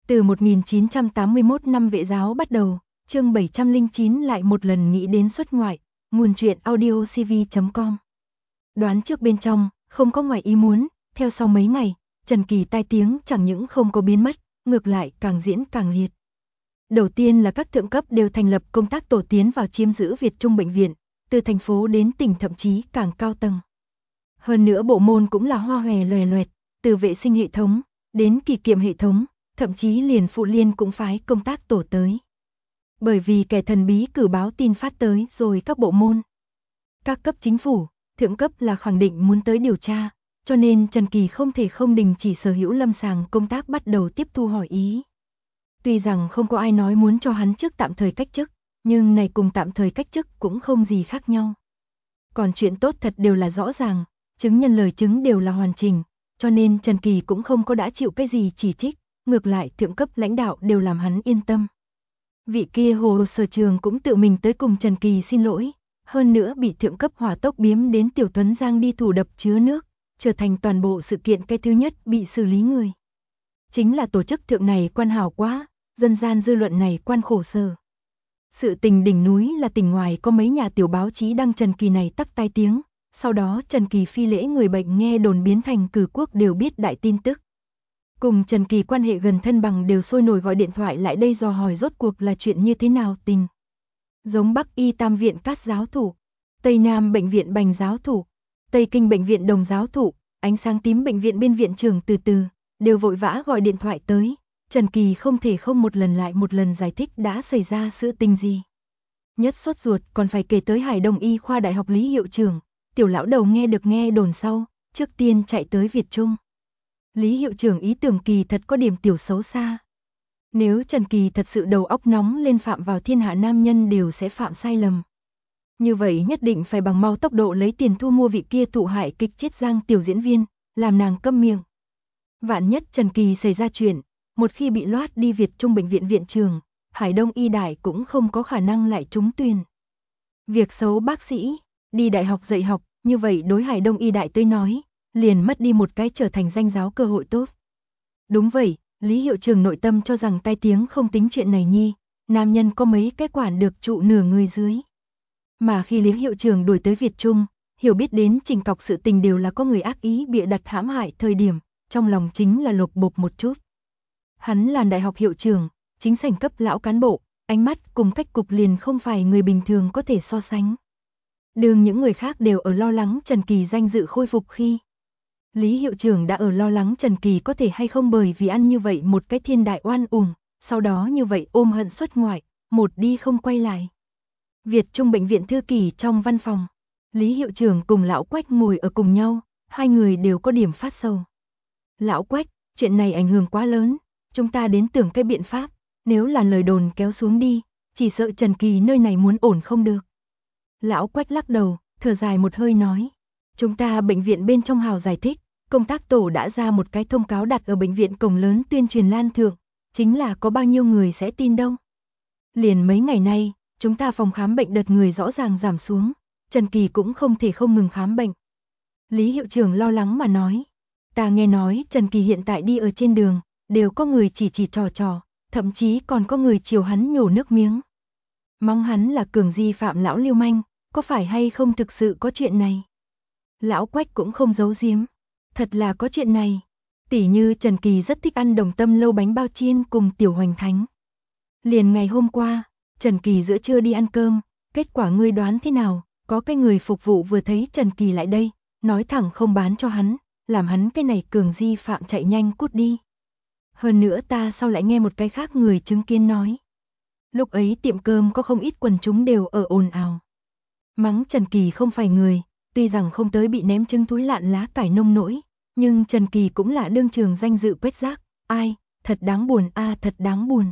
Từ 1981 năm Vệ giáo bắt đầu, chương 709 lại một lần nghĩ đến xuất ngoại, nguồn truyện audiocv.com. Đoán trước bên trong, không có ngoài ý muốn, theo sau mấy ngày, Trần Kỳ tai tiếng chẳng những không có biến mất, ngược lại càng diễn càng liệt. Đầu tiên là các thượng cấp đều thành lập công tác tổ tiến vào chiếm giữ Việt Trung bệnh viện, từ thành phố đến tỉnh thậm chí càng cao tầng. Hơn nữa bộ môn cũng là hoa hòe loè loẹt, từ vệ sinh hệ thống, đến kỳ kiệm hệ thống, thậm chí liền phụ liên cũng phái công tác tổ tới. Bởi vì kẻ thần bí cử báo tin phát tới rồi các bộ môn. Các cấp chính phủ, thượng cấp là khẳng định muốn tới điều tra, cho nên Trần Kỳ không thể không đình chỉ sở hữu lâm sàng công tác bắt đầu tiếp thu hỏi ý. Tuy rằng không có ai nói muốn cho hắn trước tạm thời cách chức, nhưng này cùng tạm thời cách chức cũng không gì khác nhau. Còn chuyện tốt thật đều là rõ ràng, chứng nhân lời chứng đều là hoàn chỉnh, cho nên Trần Kỳ cũng không có đã chịu cái gì chỉ trích, ngược lại thượng cấp lãnh đạo đều làm hắn yên tâm. Vị kia Hồ Sở Trường cũng tự mình tới cùng Trần Kỳ xin lỗi, hơn nữa bị thượng cấp hỏa tốc biếm đến Tiểu Tuấn Giang đi thủ đập chứa nước, trở thành toàn bộ sự kiện cái thứ nhất bị xử lý người. Chính là tổ chức thượng này quan hảo quá, dân gian dư luận này quan khổ sở. Sự tình đỉnh núi là tỉnh ngoài có mấy nhà tiểu báo chí đăng Trần Kỳ này tắc tai tiếng, sau đó Trần Kỳ phi lễ người bệnh nghe đồn biến thành cử quốc đều biết đại tin tức. Cùng Trần Kỳ quan hệ gần thân bằng đều sôi nổi gọi điện thoại lại đây dò hỏi rốt cuộc là chuyện như thế nào tình. Giống Bắc Y Tam viện Cát giáo thủ, Tây Nam bệnh viện Bành giáo thủ, Tây Kinh bệnh viện Đồng giáo thủ, Ánh sáng tím bệnh viện bên viện trưởng từ từ, đều vội vã gọi điện thoại tới. Trần Kỳ không thể không một lần lại một lần giải thích đã xảy ra sự tình gì. Nhất sốt ruột còn phải kể tới Hải Đông Y khoa Đại học Lý hiệu trưởng, tiểu lão đầu nghe được nghe đồn sau, trước tiên chạy tới Việt Trung. Lý hiệu trưởng ý tưởng kỳ thật có điểm tiểu xấu xa. Nếu Trần Kỳ thật sự đầu óc nóng lên phạm vào thiên hạ nam nhân đều sẽ phạm sai lầm. Như vậy nhất định phải bằng mau tốc độ lấy tiền thu mua vị kia thụ hại kịch chết Giang tiểu diễn viên, làm nàng câm miệng. Vạn nhất Trần Kỳ xảy ra chuyện, một khi bị loát đi Việt Trung bệnh viện viện trường, Hải Đông Y đại cũng không có khả năng lại trúng tuyển. Việc xấu bác sĩ, đi đại học dạy học, như vậy đối Hải Đông Y đại tới nói, liền mất đi một cái trở thành danh giáo cơ hội tốt. Đúng vậy, Lý hiệu trưởng nội tâm cho rằng tai tiếng không tính chuyện này nhi, nam nhân có mấy cái quản được trụ nửa người dưới. Mà khi Lý hiệu trưởng đuổi tới Việt Trung, hiểu biết đến trình cọc sự tình đều là có người ác ý bịa đặt hãm hại thời điểm, trong lòng chính là lột bột một chút. Hắn là đại học hiệu trưởng, chính sảnh cấp lão cán bộ, ánh mắt cùng cách cục liền không phải người bình thường có thể so sánh. Đường những người khác đều ở lo lắng Trần Kỳ danh dự khôi phục khi. Lý hiệu trưởng đã ở lo lắng Trần Kỳ có thể hay không bởi vì ăn như vậy một cái thiên đại oan uổng, sau đó như vậy ôm hận xuất ngoại, một đi không quay lại. Việt Trung bệnh viện thư ký trong văn phòng, Lý hiệu trưởng cùng lão Quách ngồi ở cùng nhau, hai người đều có điểm phát sầu. Lão Quách, chuyện này ảnh hưởng quá lớn, chúng ta đến tưởng cái biện pháp, nếu là lời đồn kéo xuống đi, chỉ sợ Trần Kỳ nơi này muốn ổn không được. Lão Quách lắc đầu, thở dài một hơi nói, chúng ta bệnh viện bên trong hào giải thích, công tác tổ đã ra một cái thông cáo đặt ở bệnh viện cổng lớn tuyên truyền lan thượng, chính là có bao nhiêu người sẽ tin đâu. Liền mấy ngày nay, chúng ta phòng khám bệnh đợt người rõ ràng giảm xuống, Trần Kỳ cũng không thể không ngừng khám bệnh. Lý hiệu trưởng lo lắng mà nói, ta nghe nói Trần Kỳ hiện tại đi ở trên đường, đều có người chỉ trò, thậm chí còn có người chiều hắn nhổ nước miếng. Mắng hắn là cường di phạm lão lưu manh, có phải hay không thực sự có chuyện này? Lão Quách cũng không giấu giếm, thật là có chuyện này. Tỉ như Trần Kỳ rất thích ăn Đồng Tâm lâu bánh bao chiên cùng Tiểu Hoành Thánh. Liền ngày hôm qua, Trần Kỳ giữa trưa đi ăn cơm, kết quả ngươi đoán thế nào? Có cái người phục vụ vừa thấy Trần Kỳ lại đây, nói thẳng không bán cho hắn, làm hắn cái này cường di phạm chạy nhanh cút đi. Hơn nữa ta sau lại nghe một cái khác người chứng kiến nói. Lúc ấy tiệm cơm có không ít quần chúng đều ở ồn ào. Mắng Trần Kỳ không phải người, tuy rằng không tới bị ném trứng túi lạn lá cải nông nỗi, nhưng Trần Kỳ cũng là đương trường danh dự quét rác, ai, thật đáng buồn a, thật đáng buồn.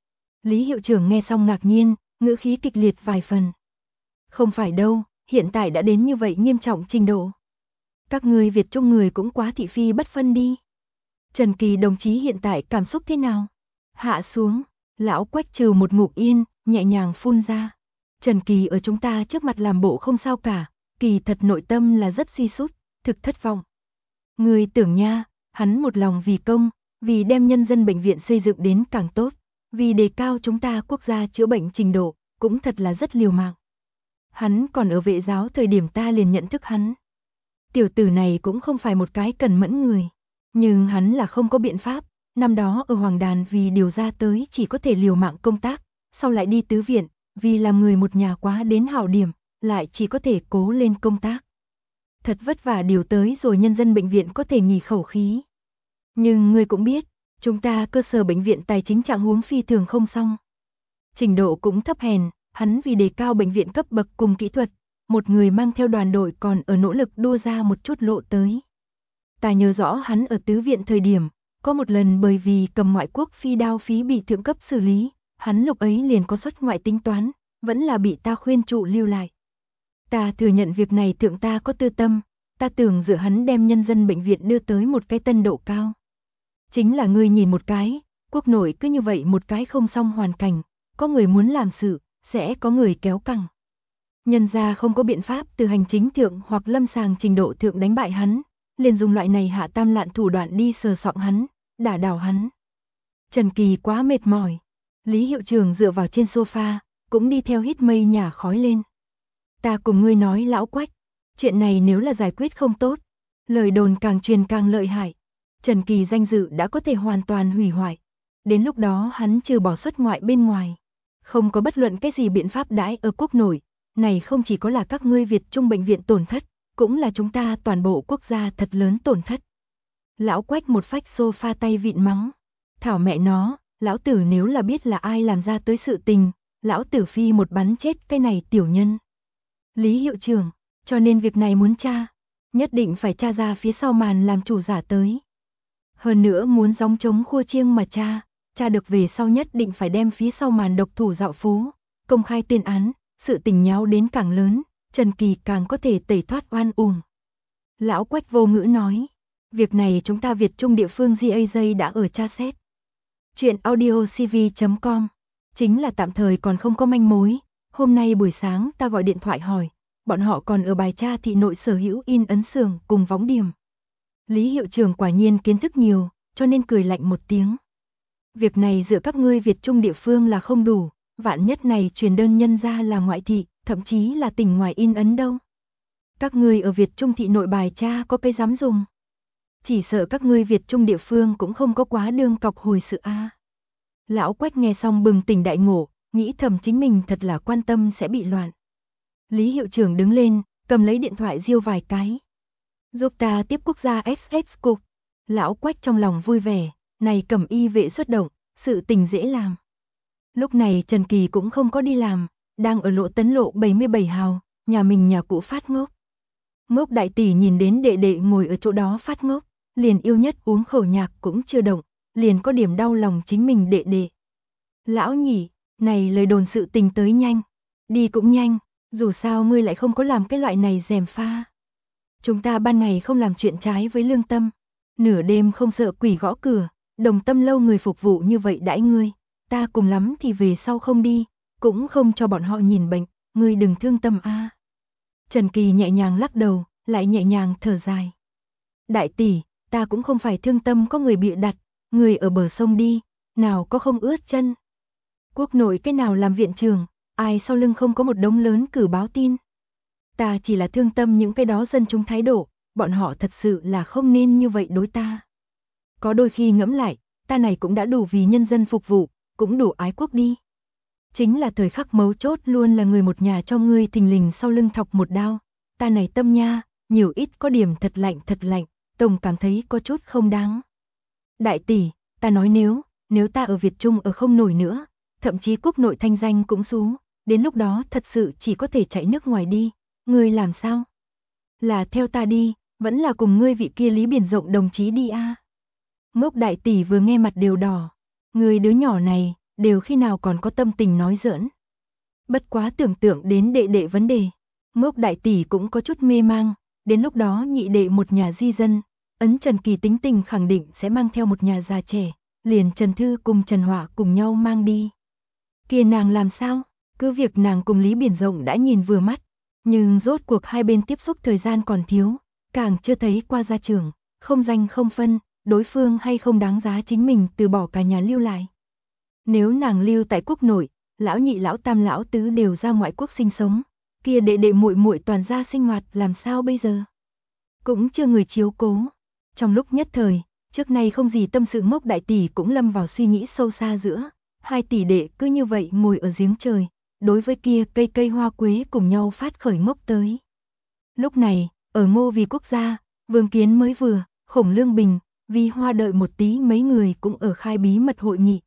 Lý hiệu trưởng nghe xong ngạc nhiên, ngữ khí kịch liệt vài phần. Không phải đâu, hiện tại đã đến như vậy nghiêm trọng trình độ. Các ngươi Việt Trung người cũng quá thị phi bất phân đi. Trần Kỳ đồng chí hiện tại cảm xúc thế nào? Hạ xuống, lão Quách trừ một ngụm yên, nhẹ nhàng phun ra. Trần Kỳ ở chúng ta trước mặt làm bộ không sao cả, kỳ thật nội tâm là rất suy sút, thực thất vọng. Người tưởng nha, hắn một lòng vì công, vì đem nhân dân bệnh viện xây dựng đến càng tốt, vì đề cao chúng ta quốc gia chữa bệnh trình độ, cũng thật là rất liều mạng. Hắn còn ở vệ giáo thời điểm ta liền nhận thức hắn. Tiểu tử này cũng không phải một cái cần mẫn người, nhưng hắn là không có biện pháp, năm đó ở Hoàng Đàn vì điều ra tới chỉ có thể liều mạng công tác, sau lại đi tứ viện, vì làm người một nhà quá đến hảo điểm, lại chỉ có thể cố lên công tác. Thật vất vả điều tới rồi nhân dân bệnh viện có thể nghỉ khẩu khí. Nhưng ngươi cũng biết, chúng ta cơ sở bệnh viện tài chính trạng huống phi thường không xong. Trình độ cũng thấp hèn, hắn vì đề cao bệnh viện cấp bậc cùng kỹ thuật, một người mang theo đoàn đội còn ở nỗ lực đua ra một chút lộ tới. Ta nhớ rõ hắn ở tứ viện thời điểm, có một lần bởi vì cầm ngoại quốc phi đao phí bị thượng cấp xử lý, hắn lúc ấy liền có xuất ngoại tính toán, vẫn là bị ta khuyên trụ lưu lại. Ta thừa nhận việc này thượng ta có tư tâm, ta tưởng dựa hắn đem nhân dân bệnh viện đưa tới một cái tân độ cao. Chính là ngươi nhìn một cái, quốc nội cứ như vậy một cái không xong hoàn cảnh, có người muốn làm sự, sẽ có người kéo căng. Nhân ra không có biện pháp từ hành chính thượng hoặc lâm sàng trình độ thượng đánh bại hắn, liền dùng loại này hạ tam lạn thủ đoạn đi sờ soạng hắn, đả đảo hắn. Trần Kỳ quá mệt mỏi, Lý hiệu trưởng dựa vào trên sofa, cũng đi theo hít mây nhả khói lên. Ta cùng ngươi nói lão Quách, chuyện này nếu là giải quyết không tốt, lời đồn càng truyền càng lợi hại. Trần Kỳ danh dự đã có thể hoàn toàn hủy hoại. Đến lúc đó hắn trừ bỏ xuất ngoại bên ngoài, không có bất luận cái gì biện pháp đãi ở quốc nội. Này không chỉ có là các ngươi Việt Trung bệnh viện tổn thất, cũng là chúng ta toàn bộ quốc gia thật lớn tổn thất. Lão Quách một phách sofa tay vịn mắng. Thảo mẹ nó, lão tử nếu là biết là ai làm ra tới sự tình, lão tử phi một bắn chết cái này tiểu nhân. Lý hiệu trưởng, cho nên việc này muốn tra, nhất định phải tra ra phía sau màn làm chủ giả tới. Hơn nữa muốn gióng trống khua chiêng mà tra được về sau nhất định phải đem phía sau màn độc thủ dạo phố, công khai tuyên án, sự tình nháo đến càng lớn, Trần Kỳ càng có thể tẩy thoát oan uổng. Lão Quách vô ngữ nói, việc này chúng ta Việt Trung địa phương GAJ đã ở tra xét. Chuyện audiocv.com, chính là tạm thời còn không có manh mối, hôm nay buổi sáng ta gọi điện thoại hỏi, bọn họ còn ở bài tra thị nội sở hữu in ấn xưởng cùng võng điểm. Lý hiệu trưởng quả nhiên kiến thức nhiều, cho nên cười lạnh một tiếng. Việc này dựa các ngươi Việt Trung địa phương là không đủ, vạn nhất này truyền đơn nhân ra là ngoại thị, thậm chí là tỉnh ngoài in ấn đâu. Các ngươi ở Việt Trung thị nội bài tra có cái dám dùng. Chỉ sợ các ngươi Việt Trung địa phương cũng không có quá đương cọc hồi sự a. Lão Quách nghe xong bừng tỉnh đại ngộ, nghĩ thầm chính mình thật là quan tâm sẽ bị loạn. Lý hiệu trưởng đứng lên, cầm lấy điện thoại diêu vài cái. Giúp ta tiếp quốc gia XX cục. Lão Quách trong lòng vui vẻ, này cầm y vệ xuất động, sự tình dễ làm. Lúc này Trần Kỳ cũng không có đi làm, đang ở lộ Tấn lộ 77 hào, nhà mình nhà cũ phát ngốc. Ngốc đại tỷ nhìn đến đệ đệ ngồi ở chỗ đó phát ngốc, liền yêu nhất uống khẩu nhạc cũng chưa động, liền có điểm đau lòng chính mình đệ đệ. Lão nhỉ, này lời đồn sự tình tới nhanh, đi cũng nhanh, dù sao ngươi lại không có làm cái loại này gièm pha. Chúng ta ban ngày không làm chuyện trái với lương tâm, nửa đêm không sợ quỷ gõ cửa, đồng tâm lâu người phục vụ như vậy đãi ngươi, ta cùng lắm thì về sau không đi, cũng không cho bọn họ nhìn bệnh, ngươi đừng thương tâm a. Trần Kỳ nhẹ nhàng lắc đầu, lại nhẹ nhàng thở dài. Đại tỷ, ta cũng không phải thương tâm có người bịa đặt, người ở bờ sông đi, nào có không ướt chân. Quốc nội cái nào làm viện trưởng, ai sau lưng không có một đống lớn cử báo tin. Ta chỉ là thương tâm những cái đó dân chúng thái độ, bọn họ thật sự là không nên như vậy đối ta. Có đôi khi ngẫm lại, ta này cũng đã đủ vì nhân dân phục vụ, cũng đủ ái quốc đi. Chính là thời khắc mấu chốt luôn là người một nhà cho ngươi thình lình sau lưng thọc một đao. Ta này tâm nha, nhiều ít có điểm thật lạnh, tổng cảm thấy có chút không đáng. Đại tỷ, ta nói nếu ta ở Việt Trung ở không nổi nữa, thậm chí quốc nội thanh danh cũng xuống, đến lúc đó thật sự chỉ có thể chạy nước ngoài đi, ngươi làm sao? Là theo ta đi, vẫn là cùng ngươi vị kia Lý Biển Rộng đồng chí đi a. Ngốc đại tỷ vừa nghe mặt đều đỏ, người đứa nhỏ này, đều khi nào còn có tâm tình nói giỡn. Bất quá tưởng tượng đến đệ đệ vấn đề, Ngốc đại tỷ cũng có chút mê mang, đến lúc đó nhị đệ một nhà di dân, ấn Trần Kỳ tính tình khẳng định sẽ mang theo một nhà già trẻ, liền Trần Thư cùng Trần Họa cùng nhau mang đi. Kia nàng làm sao? Cứ việc nàng cùng Lý Biển Rộng đã nhìn vừa mắt, nhưng rốt cuộc hai bên tiếp xúc thời gian còn thiếu, càng chưa thấy qua gia trưởng, không danh không phân, đối phương hay không đáng giá chính mình từ bỏ cả nhà lưu lại. Nếu nàng lưu tại quốc nội, lão nhị lão tam lão tứ đều ra ngoại quốc sinh sống, kia đệ đệ muội muội toàn gia sinh hoạt làm sao bây giờ? Cũng chưa người chiếu cố. Trong lúc nhất thời, trước nay không gì tâm sự Ngốc đại tỷ cũng lâm vào suy nghĩ sâu xa giữa, hai tỷ đệ cứ như vậy ngồi ở giếng trời, đối với kia cây hoa quế cùng nhau phát khởi ngốc tới. Lúc này, ở Ngô Vì quốc gia, Vương Kiến mới vừa, Khổng Lương Bình, Vi Hoa đợi một tí mấy người cũng ở khai bí mật hội nghị.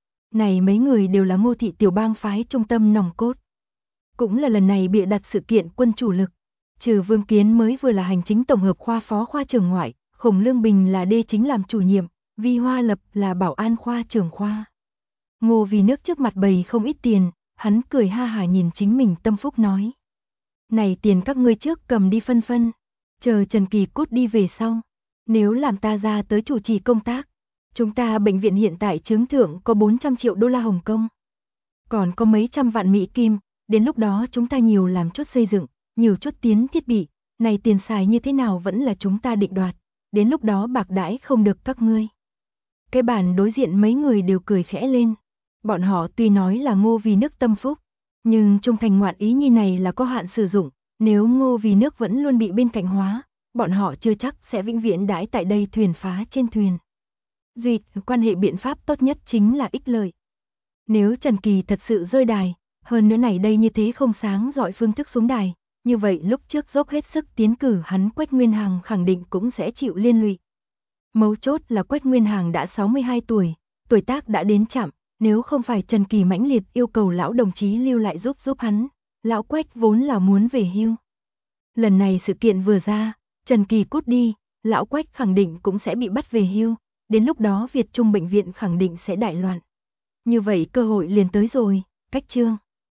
Này mấy người đều là Ngô thị tiểu bang phái trung tâm nòng cốt. Cũng là lần này bịa đặt sự kiện quân chủ lực. Trừ Vương Kiến mới vừa là hành chính tổng hợp khoa phó khoa trưởng ngoại, Khổng Lương Bình là đê chính làm chủ nhiệm, Vi Hoa Lập là bảo an khoa trưởng khoa. Ngô Vì nước trước mặt bầy không ít tiền, hắn cười ha hả nhìn chính mình tâm phúc nói. Này tiền các ngươi trước cầm đi phân phân, chờ Trần Kỳ cút đi về sau. Nếu làm ta ra tới chủ trì công tác, chúng ta bệnh viện hiện tại chứng thưởng có 400 triệu đô la Hồng Kông. Còn có mấy trăm vạn Mỹ Kim, đến lúc đó chúng ta nhiều làm chốt xây dựng, nhiều chốt tiến thiết bị, này tiền xài như thế nào vẫn là chúng ta định đoạt, đến lúc đó bạc đãi không được các ngươi. Cái bàn đối diện mấy người đều cười khẽ lên, bọn họ tuy nói là Ngô Vì nước tâm phúc, nhưng trung thành ngoạn ý nhi này là có hạn sử dụng, nếu Ngô Vì nước vẫn luôn bị bên cạnh hóa, bọn họ chưa chắc sẽ vĩnh viễn đãi tại đây thuyền phá trên thuyền. Duy quan hệ biện pháp tốt nhất chính là ích lợi. Nếu Trần Kỳ thật sự rơi đài, hơn nữa này đây như thế không sáng dọi phương thức xuống đài, như vậy lúc trước dốc hết sức tiến cử hắn Quách Nguyên Hằng khẳng định cũng sẽ chịu liên lụy. Mấu chốt là Quách Nguyên Hằng đã 62 tuổi, tuổi tác đã đến chạm, nếu không phải Trần Kỳ mãnh liệt yêu cầu lão đồng chí lưu lại giúp hắn, lão Quách vốn là muốn về hưu. Lần này sự kiện vừa ra, Trần Kỳ cút đi, lão Quách khẳng định cũng sẽ bị bắt về hưu, đến lúc đó Việt Trung bệnh viện khẳng định sẽ đại loạn. Như vậy cơ hội liền tới rồi, cách chương